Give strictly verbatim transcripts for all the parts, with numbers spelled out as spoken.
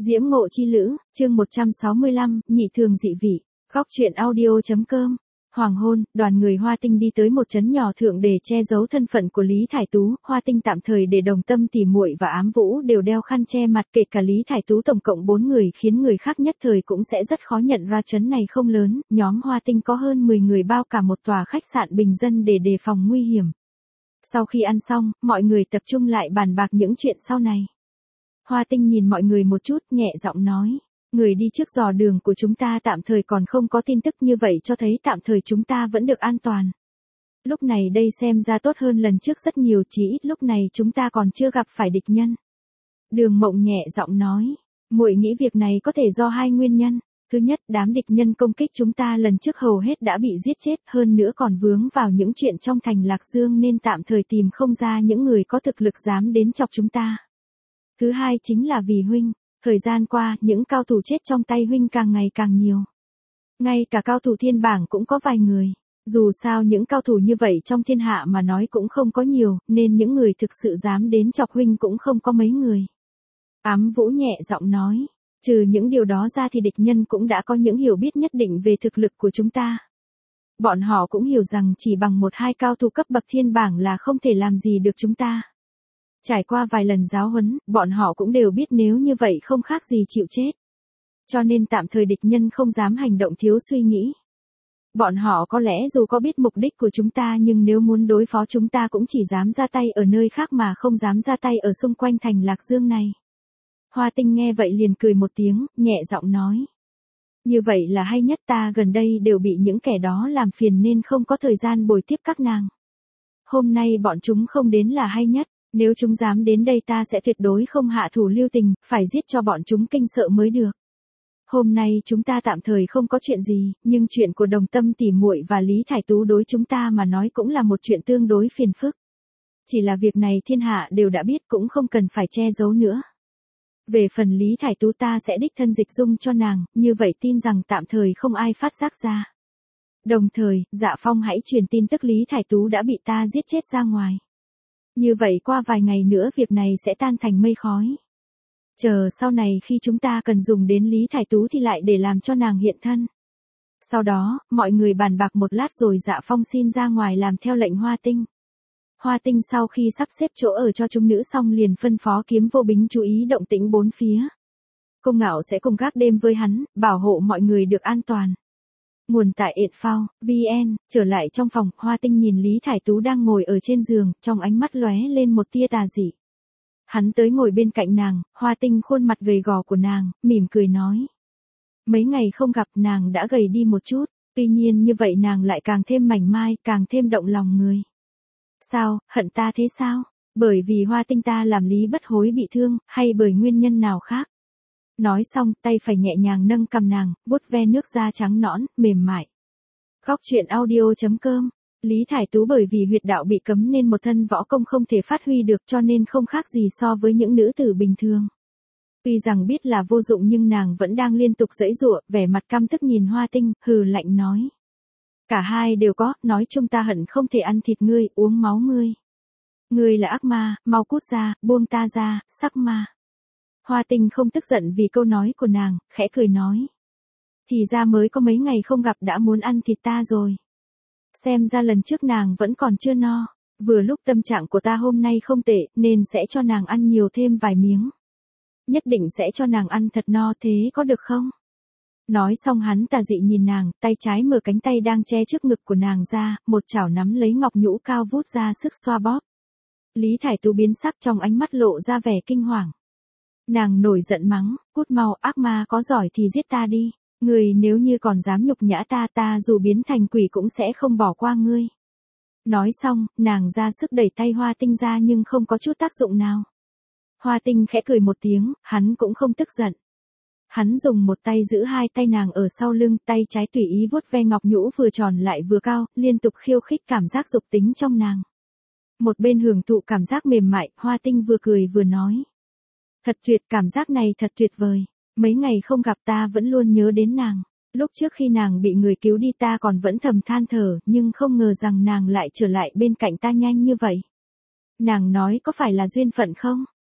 Diễm ngộ chi lữ, chương một trăm sáu mươi lăm, nhị thường dị vị, góc truyện audio.com. Hoàng hôn, đoàn người Hoa Tinh đi tới một trấn nhỏ thượng để che giấu thân phận của Lý Thải Tú. Hoa Tinh tạm thời để Đồng Tâm tỉ muội và Ám Vũ đều đeo khăn che mặt, kể cả Lý Thải Tú, tổng cộng bốn người, khiến người khác nhất thời cũng sẽ rất khó nhận ra trấn này không lớn. Nhóm Hoa Tinh có hơn mười người bao cả một tòa khách sạn bình dân để đề phòng nguy hiểm. Sau khi ăn xong, mọi người tập trung lại bàn bạc những chuyện sau này. Hoa Tinh nhìn mọi người một chút, nhẹ giọng nói. Người đi trước dò đường của chúng ta tạm thời còn không có tin tức, như vậy cho thấy tạm thời chúng ta vẫn được an toàn. Lúc này đây xem ra tốt hơn lần trước rất nhiều, chỉ ít lúc này chúng ta còn chưa gặp phải địch nhân. Đường Mộng nhẹ giọng nói. Muội nghĩ việc này có thể do hai nguyên nhân. Thứ nhất, đám địch nhân công kích chúng ta lần trước hầu hết đã bị giết chết, hơn nữa còn vướng vào những chuyện trong thành Lạc Dương nên tạm thời tìm không ra những người có thực lực dám đến chọc chúng ta. Thứ hai chính là vì huynh. Thời gian qua, những cao thủ chết trong tay huynh càng ngày càng nhiều. Ngay cả cao thủ thiên bảng cũng có vài người. Dù sao những cao thủ như vậy trong thiên hạ mà nói cũng không có nhiều, nên những người thực sự dám đến chọc huynh cũng không có mấy người. Ám Vũ nhẹ giọng nói. Trừ những điều đó ra thì địch nhân cũng đã có những hiểu biết nhất định về thực lực của chúng ta. Bọn họ cũng hiểu rằng chỉ bằng một hai cao thủ cấp bậc thiên bảng là không thể làm gì được chúng ta. Trải qua vài lần giáo huấn, bọn họ cũng đều biết nếu như vậy không khác gì chịu chết. Cho nên tạm thời địch nhân không dám hành động thiếu suy nghĩ. Bọn họ có lẽ dù có biết mục đích của chúng ta nhưng nếu muốn đối phó chúng ta cũng chỉ dám ra tay ở nơi khác mà không dám ra tay ở xung quanh thành Lạc Dương này. Hoa Tinh nghe vậy liền cười một tiếng, nhẹ giọng nói. Như vậy là hay nhất, ta gần đây đều bị những kẻ đó làm phiền nên không có thời gian bồi tiếp các nàng. Hôm nay bọn chúng không đến là hay nhất. Nếu chúng dám đến đây ta sẽ tuyệt đối không hạ thủ lưu tình, phải giết cho bọn chúng kinh sợ mới được. Hôm nay chúng ta tạm thời không có chuyện gì, nhưng chuyện của Đồng Tâm tỉ muội và Lý Thải Tú đối chúng ta mà nói cũng là một chuyện tương đối phiền phức. Chỉ là việc này thiên hạ đều đã biết, cũng không cần phải che giấu nữa. Về phần Lý Thải Tú ta sẽ đích thân dịch dung cho nàng, như vậy tin rằng tạm thời không ai phát giác ra. Đồng thời, Dạ Phong hãy truyền tin tức Lý Thải Tú đã bị ta giết chết ra ngoài. Như vậy qua vài ngày nữa việc này sẽ tan thành mây khói. Chờ sau này khi chúng ta cần dùng đến Lý Thải Tú thì lại để làm cho nàng hiện thân. Sau đó, mọi người bàn bạc một lát rồi Dạ Phong xin ra ngoài làm theo lệnh Hoa Tinh. Hoa Tinh sau khi sắp xếp chỗ ở cho chúng nữ xong liền phân phó Kiếm Vô Bính chú ý động tĩnh bốn phía. Công Ngạo sẽ cùng gác đêm với hắn, bảo hộ mọi người được an toàn. Nguồn tại Info, vn, trở lại trong phòng, Hoa Tinh nhìn Lý Thải Tú đang ngồi ở trên giường, trong ánh mắt lóe lên một tia tà dị. Hắn tới ngồi bên cạnh nàng, Hoa Tinh khuôn mặt gầy gò của nàng, mỉm cười nói. Mấy ngày không gặp nàng đã gầy đi một chút, tuy nhiên như vậy nàng lại càng thêm mảnh mai, càng thêm động lòng người. Sao, hận ta thế sao? Bởi vì Hoa Tinh ta làm Lý Bất Hối bị thương, hay bởi nguyên nhân nào khác? Nói xong, tay phải nhẹ nhàng nâng cằm nàng, vuốt ve nước da trắng nõn, mềm mại. Góc truyện audio.com. Lý Thải Tú bởi vì huyệt đạo bị cấm nên một thân võ công không thể phát huy được, cho nên không khác gì so với những nữ tử bình thường. Tuy rằng biết là vô dụng nhưng nàng vẫn đang liên tục giãy giụa, vẻ mặt căm tức nhìn Hoa Tinh, hừ lạnh nói. Cả hai đều có, nói chung ta hận không thể ăn thịt ngươi, uống máu ngươi. Ngươi là ác ma, mau cút ra, buông ta ra, sắc ma. Hoa Tinh không tức giận vì câu nói của nàng, khẽ cười nói. Thì ra mới có mấy ngày không gặp đã muốn ăn thịt ta rồi. Xem ra lần trước nàng vẫn còn chưa no, vừa lúc tâm trạng của ta hôm nay không tệ nên sẽ cho nàng ăn nhiều thêm vài miếng. Nhất định sẽ cho nàng ăn thật no, thế có được không? Nói xong hắn tà dị nhìn nàng, tay trái mở cánh tay đang che trước ngực của nàng ra, một chảo nắm lấy ngọc nhũ cao vút ra sức xoa bóp. Lý Thải Tú biến sắc, trong ánh mắt lộ ra vẻ kinh hoàng. Nàng nổi giận mắng, cút mau, ác ma có giỏi thì giết ta đi, người nếu như còn dám nhục nhã ta ta dù biến thành quỷ cũng sẽ không bỏ qua ngươi. Nói xong, nàng ra sức đẩy tay Hoa Tinh ra nhưng không có chút tác dụng nào. Hoa Tinh khẽ cười một tiếng, hắn cũng không tức giận. Hắn dùng một tay giữ hai tay nàng ở sau lưng, tay trái tùy ý vuốt ve ngọc nhũ vừa tròn lại vừa cao, liên tục khiêu khích cảm giác dục tính trong nàng. Một bên hưởng thụ cảm giác mềm mại, Hoa Tinh vừa cười vừa nói. Thật tuyệt, cảm giác này thật tuyệt vời. Mấy ngày không gặp ta vẫn luôn nhớ đến nàng. Lúc trước khi nàng bị người cứu đi ta còn vẫn thầm than thở, nhưng không ngờ rằng nàng lại trở lại bên cạnh ta nhanh như vậy. Nàng nói có phải là duyên phận không?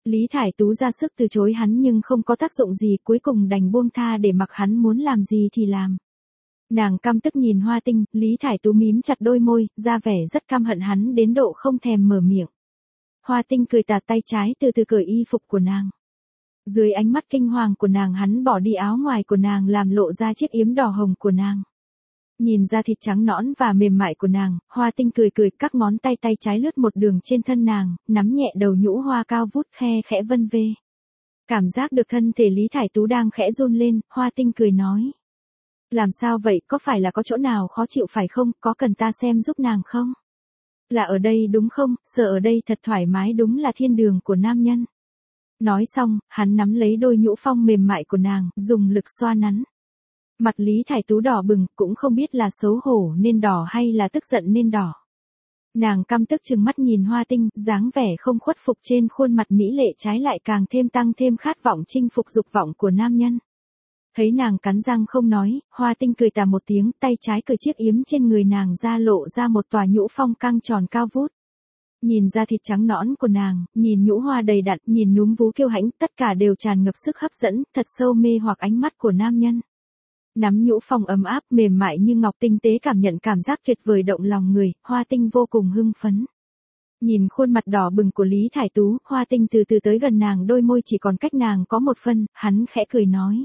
Lý Thải Tú ra sức từ chối hắn nhưng không có tác dụng gì, cuối cùng đành buông tha để mặc hắn muốn làm gì thì làm. Nàng căm tức nhìn Hoa Tinh, Lý Thải Tú mím chặt đôi môi, ra vẻ rất căm hận hắn đến độ không thèm mở miệng. Hoa Tinh cười tà tay trái từ từ cởi y phục của nàng. Dưới ánh mắt kinh hoàng của nàng hắn bỏ đi áo ngoài của nàng làm lộ ra chiếc yếm đỏ hồng của nàng. Nhìn ra thịt trắng nõn và mềm mại của nàng, Hoa Tinh cười cười các ngón tay tay trái lướt một đường trên thân nàng, nắm nhẹ đầu nhũ hoa cao vút khe khẽ vân vê. Cảm giác được thân thể Lý Thải Tú đang khẽ run lên, Hoa Tinh cười nói. Làm sao vậy, có phải là có chỗ nào khó chịu phải không, có cần ta xem giúp nàng không? Là ở đây đúng không, sợ ở đây thật thoải mái đúng là thiên đường của nam nhân. Nói xong, hắn nắm lấy đôi nhũ phong mềm mại của nàng, dùng lực xoa nắn. Mặt Lý Thải Tú đỏ bừng, cũng không biết là xấu hổ nên đỏ hay là tức giận nên đỏ. Nàng căm tức trừng mắt nhìn Hoa Tinh, dáng vẻ không khuất phục trên khuôn mặt mỹ lệ trái lại càng thêm tăng thêm khát vọng chinh phục dục vọng của nam nhân. Thấy nàng cắn răng không nói, Hoa Tinh cười tà một tiếng, tay trái cởi chiếc yếm trên người nàng ra lộ ra một tòa nhũ phong căng tròn cao vút. Nhìn da thịt trắng nõn của nàng, nhìn nhũ hoa đầy đặn, nhìn núm vú kiêu hãnh, tất cả đều tràn ngập sức hấp dẫn, thật sâu mê hoặc ánh mắt của nam nhân. Nắm nhũ phong ấm áp mềm mại như ngọc tinh tế cảm nhận cảm giác tuyệt vời động lòng người, Hoa Tinh vô cùng hưng phấn. Nhìn khuôn mặt đỏ bừng của Lý Thải Tú, Hoa Tinh từ từ tới gần nàng, đôi môi chỉ còn cách nàng có một phân, hắn khẽ cười nói.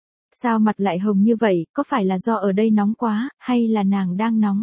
Sao mặt lại hồng như vậy, có phải là do ở đây nóng quá, hay là nàng đang nóng?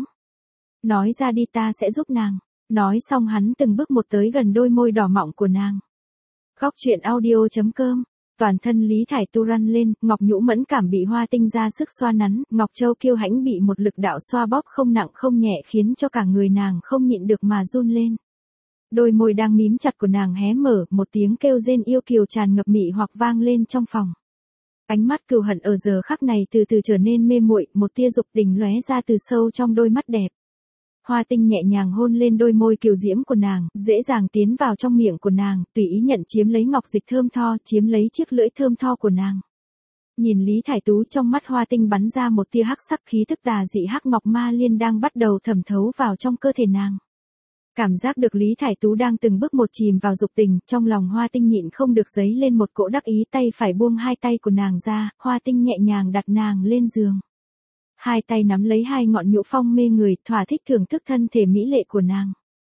Nói ra đi ta sẽ giúp nàng. Nói xong hắn từng bước một tới gần đôi môi đỏ mọng của nàng. Góc truyện audio chấm com. Toàn thân Lý Thải Tú răn lên, ngọc nhũ mẫn cảm bị Hoa Tinh ra sức xoa nắn, ngọc châu kiêu hãnh bị một lực đạo xoa bóp không nặng không nhẹ khiến cho cả người nàng không nhịn được mà run lên. Đôi môi đang mím chặt của nàng hé mở, một tiếng kêu rên yêu kiều tràn ngập mị hoặc vang lên trong phòng. Ánh mắt cừu hận ở giờ khắc này từ từ trở nên mê muội, một tia dục tình lóe ra từ sâu trong đôi mắt đẹp. Hoa Tinh nhẹ nhàng hôn lên đôi môi kiều diễm của nàng, dễ dàng tiến vào trong miệng của nàng, tùy ý nhận chiếm lấy ngọc dịch thơm tho, chiếm lấy chiếc lưỡi thơm tho của nàng. Nhìn Lý Thải Tú, trong mắt Hoa Tinh bắn ra một tia hắc sắc, khí tức tà dị hắc ngọc ma liên đang bắt đầu thẩm thấu vào trong cơ thể nàng. Cảm giác được Lý Thải Tú đang từng bước một chìm vào dục tình, trong lòng Hoa Tinh nhịn không được dấy lên một cỗ đắc ý, tay phải buông hai tay của nàng ra, Hoa Tinh nhẹ nhàng đặt nàng lên giường. Hai tay nắm lấy hai ngọn nhũ phong mê người, thỏa thích thưởng thức thân thể mỹ lệ của nàng.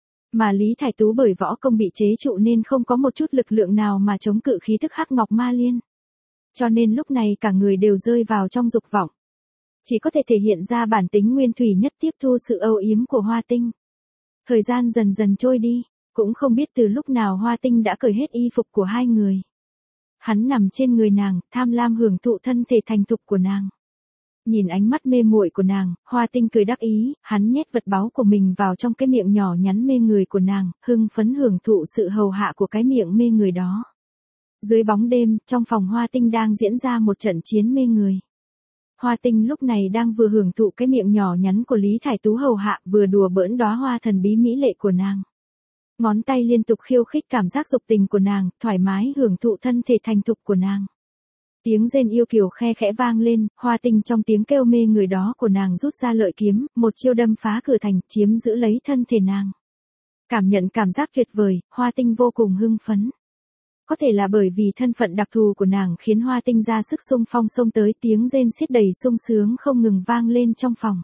Mà Lý Thải Tú bởi võ công bị chế trụ nên không có một chút lực lượng nào mà chống cự khí tức hắc ngọc ma liên. Cho nên lúc này cả người đều rơi vào trong dục vọng. Chỉ có thể thể hiện ra bản tính nguyên thủy nhất, tiếp thu sự âu yếm của Hoa Tinh. Thời gian dần dần trôi đi, cũng không biết từ lúc nào Hoa Tinh đã cởi hết y phục của hai người. Hắn nằm trên người nàng, tham lam hưởng thụ thân thể thành thục của nàng. Nhìn ánh mắt mê muội của nàng, Hoa Tinh cười đắc ý, hắn nhét vật báu của mình vào trong cái miệng nhỏ nhắn mê người của nàng, hưng phấn hưởng thụ sự hầu hạ của cái miệng mê người đó. Dưới bóng đêm, trong phòng Hoa Tinh đang diễn ra một trận chiến mê người. Hoa Tinh lúc này đang vừa hưởng thụ cái miệng nhỏ nhắn của Lý Thải Tú hầu hạ, vừa đùa bỡn đóa hoa thần bí mỹ lệ của nàng. Ngón tay liên tục khiêu khích cảm giác dục tình của nàng, thoải mái hưởng thụ thân thể thành thục của nàng. Tiếng rên yêu kiều khe khẽ vang lên, Hoa Tinh trong tiếng kêu mê người đó của nàng rút ra lợi kiếm, một chiêu đâm phá cửa thành, chiếm giữ lấy thân thể nàng. Cảm nhận cảm giác tuyệt vời, Hoa Tinh vô cùng hưng phấn. Có thể là bởi vì thân phận đặc thù của nàng khiến Hoa Tinh ra sức xung phong xông tới, tiếng rên xiết đầy sung sướng không ngừng vang lên trong phòng.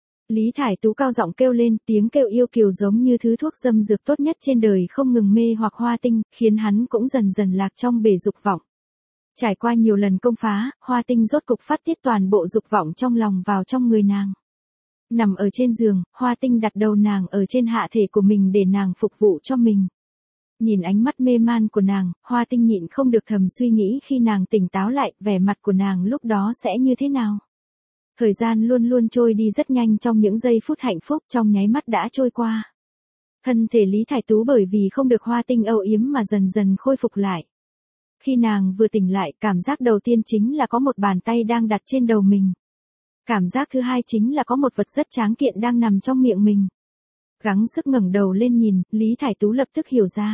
Lý Thải Tú cao giọng kêu lên, tiếng kêu yêu kiều giống như thứ thuốc dâm dược tốt nhất trên đời không ngừng mê hoặc Hoa Tinh, khiến hắn cũng dần dần lạc trong bể dục vọng. Trải qua nhiều lần công phá, Hoa Tinh rốt cục phát tiết toàn bộ dục vọng trong lòng vào trong người nàng. Nằm ở trên giường, Hoa Tinh đặt đầu nàng ở trên hạ thể của mình để nàng phục vụ cho mình. Nhìn ánh mắt mê man của nàng, Hoa Tinh nhịn không được thầm suy nghĩ khi nàng tỉnh táo lại, vẻ mặt của nàng lúc đó sẽ như thế nào. Thời gian luôn luôn trôi đi rất nhanh, trong những giây phút hạnh phúc trong nháy mắt đã trôi qua. Thân thể Lý Thải Tú bởi vì không được Hoa Tinh âu yếm mà dần dần khôi phục lại. Khi nàng vừa tỉnh lại, cảm giác đầu tiên chính là có một bàn tay đang đặt trên đầu mình. Cảm giác thứ hai chính là có một vật rất tráng kiện đang nằm trong miệng mình. Gắng sức ngẩng đầu lên nhìn, Lý Thải Tú lập tức hiểu ra.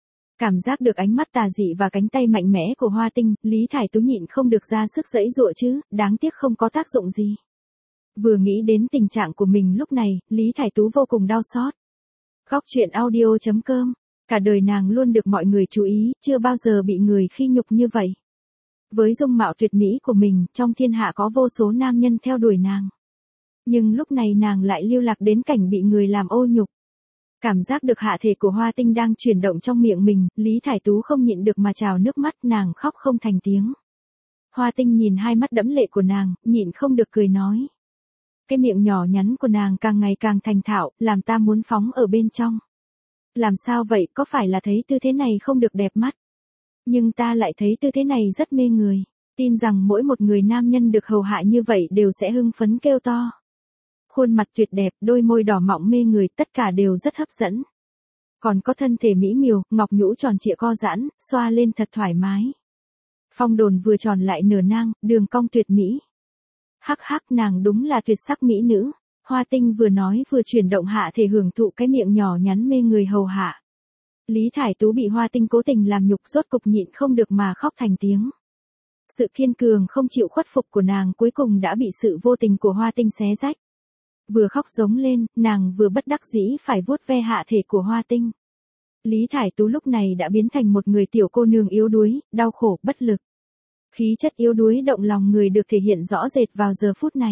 Cảm giác được ánh mắt tà dị và cánh tay mạnh mẽ của Hoa Tinh, Lý Thải Tú nhịn không được ra sức giãy giụa chứ, đáng tiếc không có tác dụng gì. Vừa nghĩ đến tình trạng của mình lúc này, Lý Thải Tú vô cùng đau xót. Góc truyện audio chấm com Cả đời nàng luôn được mọi người chú ý, chưa bao giờ bị người khi nhục như vậy. Với dung mạo tuyệt mỹ của mình, trong thiên hạ có vô số nam nhân theo đuổi nàng. Nhưng lúc này nàng lại lưu lạc đến cảnh bị người làm ô nhục. Cảm giác được hạ thể của Hoa Tinh đang chuyển động trong miệng mình, Lý Thải Tú không nhịn được mà trào nước mắt, nàng khóc không thành tiếng. Hoa Tinh nhìn hai mắt đẫm lệ của nàng, nhịn không được cười nói. Cái miệng nhỏ nhắn của nàng càng ngày càng thành thạo, làm ta muốn phóng ở bên trong. Làm sao vậy, có phải là thấy tư thế này không được đẹp mắt? Nhưng ta lại thấy tư thế này rất mê người, tin rằng mỗi một người nam nhân được hầu hạ như vậy đều sẽ hưng phấn kêu to. Khuôn mặt tuyệt đẹp, đôi môi đỏ mọng mê người, tất cả đều rất hấp dẫn. Còn có thân thể mỹ miều, ngọc nhũ tròn trịa co giãn, xoa lên thật thoải mái. Phong đồn vừa tròn lại nửa nang, đường cong tuyệt mỹ. Hắc hắc, nàng đúng là tuyệt sắc mỹ nữ. Hoa Tinh vừa nói vừa chuyển động hạ thể hưởng thụ cái miệng nhỏ nhắn mê người hầu hạ. Lý Thải Tú bị Hoa Tinh cố tình làm nhục, rốt cục nhịn không được mà khóc thành tiếng. Sự kiên cường không chịu khuất phục của nàng cuối cùng đã bị sự vô tình của Hoa Tinh xé rách. Vừa khóc giống lên, nàng vừa bất đắc dĩ phải vuốt ve hạ thể của Hoa Tinh. Lý Thải Tú lúc này đã biến thành một người tiểu cô nương yếu đuối, đau khổ, bất lực. Khí chất yếu đuối động lòng người được thể hiện rõ rệt vào giờ phút này.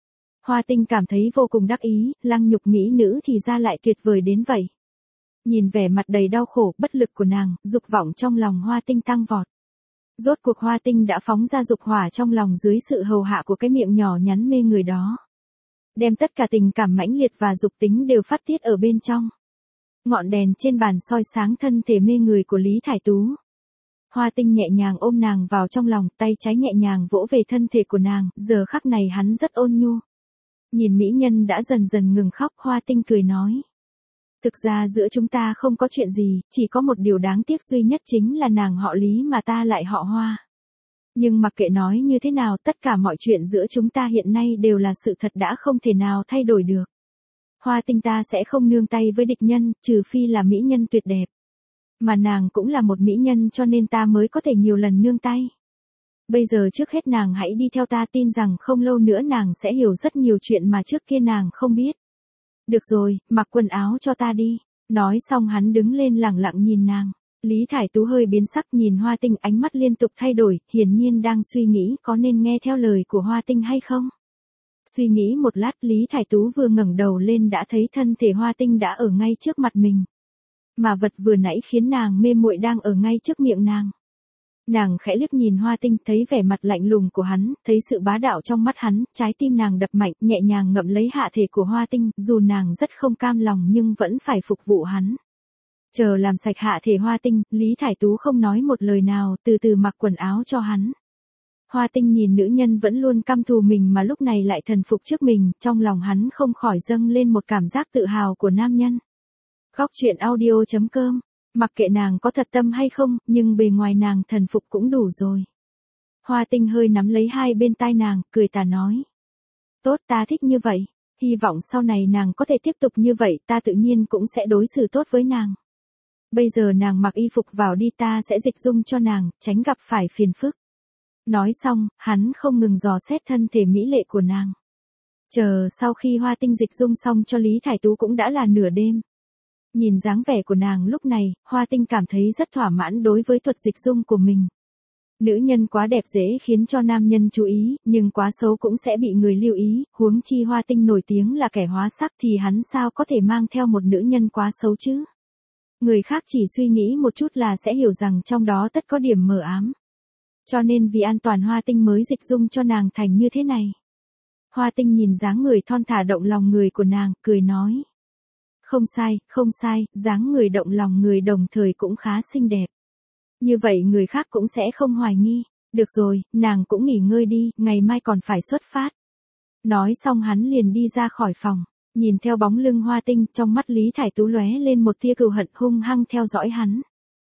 Hoa Tinh cảm thấy vô cùng đắc ý, lăng nhục mỹ nữ thì ra lại tuyệt vời đến vậy. Nhìn vẻ mặt đầy đau khổ, bất lực của nàng, dục vọng trong lòng Hoa Tinh tăng vọt. Rốt cuộc Hoa Tinh đã phóng ra dục hỏa trong lòng dưới sự hầu hạ của cái miệng nhỏ nhắn mê người đó. Đem tất cả tình cảm mãnh liệt và dục tính đều phát tiết ở bên trong. Ngọn đèn trên bàn soi sáng thân thể mê người của Lý Thải Tú. Hoa Tinh nhẹ nhàng ôm nàng vào trong lòng, tay trái nhẹ nhàng vỗ về thân thể của nàng, giờ khắc này hắn rất ôn nhu. Nhìn mỹ nhân đã dần dần ngừng khóc, Hoa Tinh cười nói. Thực ra giữa chúng ta không có chuyện gì, chỉ có một điều đáng tiếc duy nhất chính là nàng họ Lý mà ta lại họ Hoa. Nhưng mặc kệ nói như thế nào, tất cả mọi chuyện giữa chúng ta hiện nay đều là sự thật đã không thể nào thay đổi được. Hoa Tinh ta sẽ không nương tay với địch nhân, trừ phi là mỹ nhân tuyệt đẹp. Mà nàng cũng là một mỹ nhân cho nên ta mới có thể nhiều lần nương tay. Bây giờ trước hết nàng hãy đi theo ta, tin rằng không lâu nữa nàng sẽ hiểu rất nhiều chuyện mà trước kia nàng không biết. Được rồi, mặc quần áo cho ta đi. Nói xong hắn đứng lên lẳng lặng nhìn nàng. Lý Thải Tú hơi biến sắc nhìn Hoa Tinh, ánh mắt liên tục thay đổi, hiển nhiên đang suy nghĩ có nên nghe theo lời của Hoa Tinh hay không. Suy nghĩ một lát, Lý Thải Tú vừa ngẩng đầu lên đã thấy thân thể Hoa Tinh đã ở ngay trước mặt mình. Mà vật vừa nãy khiến nàng mê muội đang ở ngay trước miệng nàng. Nàng khẽ liếc nhìn Hoa Tinh, thấy vẻ mặt lạnh lùng của hắn, thấy sự bá đạo trong mắt hắn, trái tim nàng đập mạnh, nhẹ nhàng ngậm lấy hạ thể của Hoa Tinh, dù nàng rất không cam lòng nhưng vẫn phải phục vụ hắn. Chờ làm sạch hạ thể Hoa Tinh, Lý Thải Tú không nói một lời nào, từ từ mặc quần áo cho hắn. Hoa Tinh nhìn nữ nhân vẫn luôn căm thù mình mà lúc này lại thần phục trước mình, trong lòng hắn không khỏi dâng lên một cảm giác tự hào của nam nhân. Góc truyện audio chấm com. Mặc kệ nàng có thật tâm hay không, nhưng bề ngoài nàng thần phục cũng đủ rồi. Hoa Tinh hơi nắm lấy hai bên tai nàng, cười tà nói. Tốt, ta thích như vậy. Hy vọng sau này nàng có thể tiếp tục như vậy, ta tự nhiên cũng sẽ đối xử tốt với nàng. Bây giờ nàng mặc y phục vào đi, ta sẽ dịch dung cho nàng, tránh gặp phải phiền phức. Nói xong, hắn không ngừng dò xét thân thể mỹ lệ của nàng. Chờ sau khi Hoa Tinh dịch dung xong cho Lý Thải Tú cũng đã là nửa đêm. Nhìn dáng vẻ của nàng lúc này, Hoa Tinh cảm thấy rất thỏa mãn đối với thuật dịch dung của mình. Nữ nhân quá đẹp dễ khiến cho nam nhân chú ý, nhưng quá xấu cũng sẽ bị người lưu ý, huống chi Hoa Tinh nổi tiếng là kẻ hóa sắc thì hắn sao có thể mang theo một nữ nhân quá xấu chứ. Người khác chỉ suy nghĩ một chút là sẽ hiểu rằng trong đó tất có điểm mờ ám. Cho nên vì an toàn Hoa Tinh mới dịch dung cho nàng thành như thế này. Hoa Tinh nhìn dáng người thon thả động lòng người của nàng, cười nói. Không sai, không sai, dáng người động lòng người đồng thời cũng khá xinh đẹp. Như vậy người khác cũng sẽ không hoài nghi. Được rồi, nàng cũng nghỉ ngơi đi, ngày mai còn phải xuất phát. Nói xong hắn liền đi ra khỏi phòng. Nhìn theo bóng lưng Hoa Tinh, trong mắt Lý Thải Tú lóe lên một tia cừu hận hung hăng theo dõi hắn.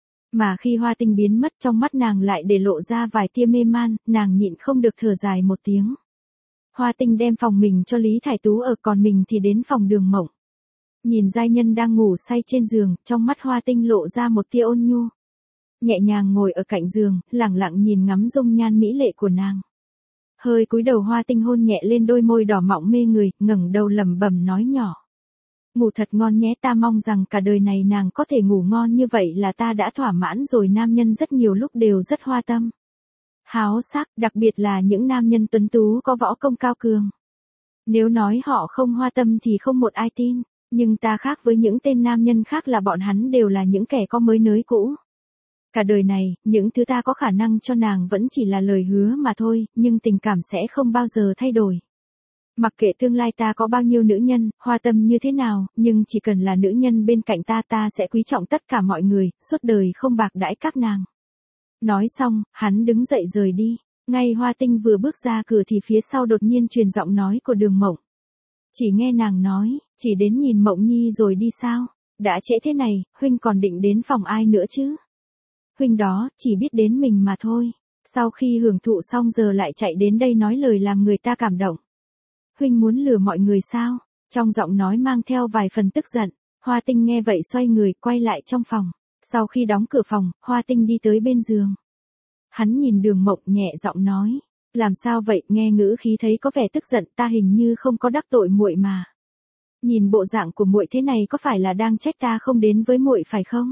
Mà khi Hoa Tinh biến mất, trong mắt nàng lại để lộ ra vài tia mê man, nàng nhịn không được thở dài một tiếng. Hoa Tinh đem phòng mình cho Lý Thải Tú ở, còn mình thì đến phòng Đường Mộng. Nhìn giai nhân đang ngủ say trên giường, trong mắt Hoa Tinh lộ ra một tia ôn nhu. Nhẹ nhàng ngồi ở cạnh giường, lẳng lặng nhìn ngắm dung nhan mỹ lệ của nàng. Hơi cúi đầu Hoa Tinh hôn nhẹ lên đôi môi đỏ mọng mê người, ngẩng đầu lẩm bẩm nói nhỏ. Ngủ thật ngon nhé, ta mong rằng cả đời này nàng có thể ngủ ngon như vậy là ta đã thỏa mãn rồi. Nam nhân rất nhiều lúc đều rất hoa tâm, háo sắc, đặc biệt là những nam nhân tuấn tú có võ công cao cường. Nếu nói họ không hoa tâm thì không một ai tin, nhưng ta khác với những tên nam nhân khác là bọn hắn đều là những kẻ có mới nới cũ. Cả đời này, những thứ ta có khả năng cho nàng vẫn chỉ là lời hứa mà thôi, nhưng tình cảm sẽ không bao giờ thay đổi. Mặc kệ tương lai ta có bao nhiêu nữ nhân, hoa tâm như thế nào, nhưng chỉ cần là nữ nhân bên cạnh ta ta sẽ quý trọng tất cả mọi người, suốt đời không bạc đãi các nàng. Nói xong, hắn đứng dậy rời đi. Ngay Hoa Tinh vừa bước ra cửa thì phía sau đột nhiên truyền giọng nói của Đường Mộng. Chỉ nghe nàng nói, chỉ đến nhìn Mộng Nhi rồi đi sao? Đã trễ thế này, huynh còn định đến phòng ai nữa chứ? Huynh đó, chỉ biết đến mình mà thôi. Sau khi hưởng thụ xong giờ lại chạy đến đây nói lời làm người ta cảm động. Huynh muốn lừa mọi người sao? Trong giọng nói mang theo vài phần tức giận. Hoa Tinh nghe vậy xoay người quay lại trong phòng. Sau khi đóng cửa phòng, Hoa Tinh đi tới bên giường. Hắn nhìn Đường Mộng nhẹ giọng nói, làm sao vậy? Nghe ngữ khí thấy có vẻ tức giận, ta hình như không có đắc tội muội mà. Nhìn bộ dạng của muội thế này có phải là đang trách ta không đến với muội phải không?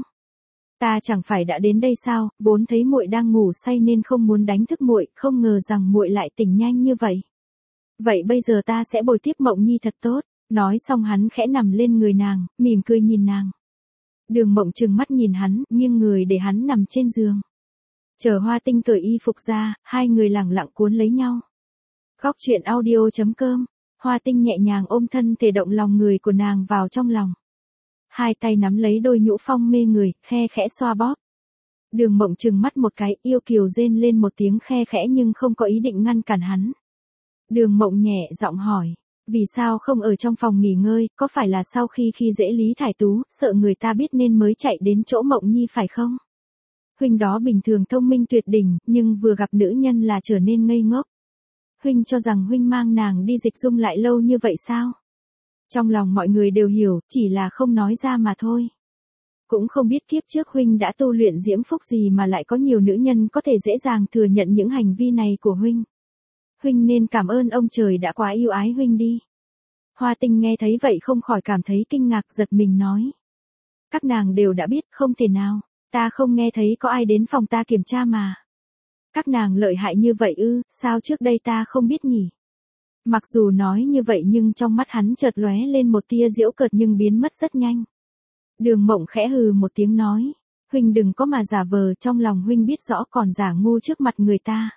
Ta chẳng phải đã đến đây sao? Vốn thấy muội đang ngủ say nên không muốn đánh thức muội, không ngờ rằng muội lại tỉnh nhanh như vậy. Vậy bây giờ ta sẽ bồi tiếp Mộng Nhi thật tốt. Nói xong hắn khẽ nằm lên người nàng, mỉm cười nhìn nàng. Đường Mộng trừng mắt nhìn hắn, nghiêng người để hắn nằm trên giường. Chờ Hoa Tinh cởi y phục ra, hai người lẳng lặng cuốn lấy nhau. Góc truyện audio chấm com. Hoa Tinh nhẹ nhàng ôm thân thể động lòng người của nàng vào trong lòng. Hai tay nắm lấy đôi nhũ phong mê người, khe khẽ xoa bóp. Đường Mộng trừng mắt một cái, yêu kiều rên lên một tiếng khe khẽ nhưng không có ý định ngăn cản hắn. Đường Mộng nhẹ giọng hỏi, vì sao không ở trong phòng nghỉ ngơi, có phải là sau khi khi dễ Lý Thải Tú, sợ người ta biết nên mới chạy đến chỗ Mộng Nhi phải không? Huynh đó bình thường thông minh tuyệt đỉnh, nhưng vừa gặp nữ nhân là trở nên ngây ngốc. Huynh cho rằng huynh mang nàng đi dịch dung lại lâu như vậy sao? Trong lòng mọi người đều hiểu, chỉ là không nói ra mà thôi. Cũng không biết kiếp trước huynh đã tu luyện diễm phúc gì mà lại có nhiều nữ nhân có thể dễ dàng thừa nhận những hành vi này của huynh. Huynh nên cảm ơn ông trời đã quá yêu ái huynh đi. Hoa Tinh nghe thấy vậy không khỏi cảm thấy kinh ngạc, giật mình nói. Các nàng đều đã biết, không thể nào, ta không nghe thấy có ai đến phòng ta kiểm tra mà. Các nàng lợi hại như vậy ư, sao trước đây ta không biết nhỉ? Mặc dù nói như vậy nhưng trong mắt hắn chợt lóe lên một tia giễu cợt nhưng biến mất rất nhanh. Đường Mộng khẽ hừ một tiếng nói, huynh đừng có mà giả vờ, trong lòng huynh biết rõ còn giả ngu trước mặt người ta.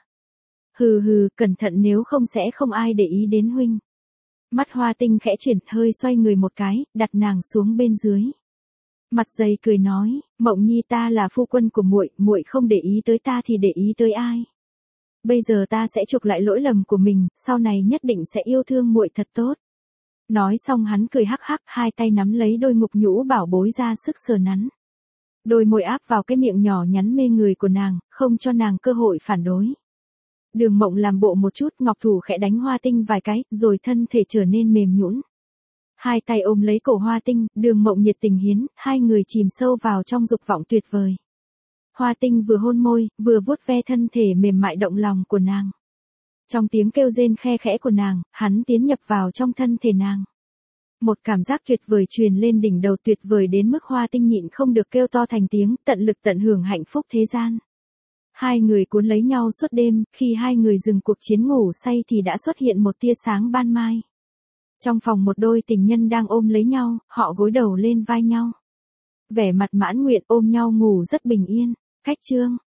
Hừ hừ, cẩn thận nếu không sẽ không ai để ý đến huynh. Mắt Hoa Tinh khẽ chuyển, hơi xoay người một cái, đặt nàng xuống bên dưới. Mặt dày cười nói, Mộng Nhi ta là phu quân của muội, muội không để ý tới ta thì để ý tới ai? Bây giờ ta sẽ chuộc lại lỗi lầm của mình, sau này nhất định sẽ yêu thương muội thật tốt. Nói xong hắn cười hắc hắc, hai tay nắm lấy đôi ngục nhũ bảo bối ra sức sờ nắn. Đôi môi áp vào cái miệng nhỏ nhắn mê người của nàng, không cho nàng cơ hội phản đối. Đường Mộng làm bộ một chút, ngọc thủ khẽ đánh Hoa Tinh vài cái, rồi thân thể trở nên mềm nhũn. Hai tay ôm lấy cổ Hoa Tinh, Đường Mộng nhiệt tình hiến, hai người chìm sâu vào trong dục vọng tuyệt vời. Hoa Tinh vừa hôn môi, vừa vuốt ve thân thể mềm mại động lòng của nàng. Trong tiếng kêu rên khe khẽ của nàng, hắn tiến nhập vào trong thân thể nàng. Một cảm giác tuyệt vời truyền lên đỉnh đầu, tuyệt vời đến mức Hoa Tinh nhịn không được kêu to thành tiếng, tận lực tận hưởng hạnh phúc thế gian. Hai người cuốn lấy nhau suốt đêm, khi hai người dừng cuộc chiến ngủ say thì đã xuất hiện một tia sáng ban mai. Trong phòng một đôi tình nhân đang ôm lấy nhau, họ gối đầu lên vai nhau. Vẻ mặt mãn nguyện ôm nhau ngủ rất bình yên. Cách chương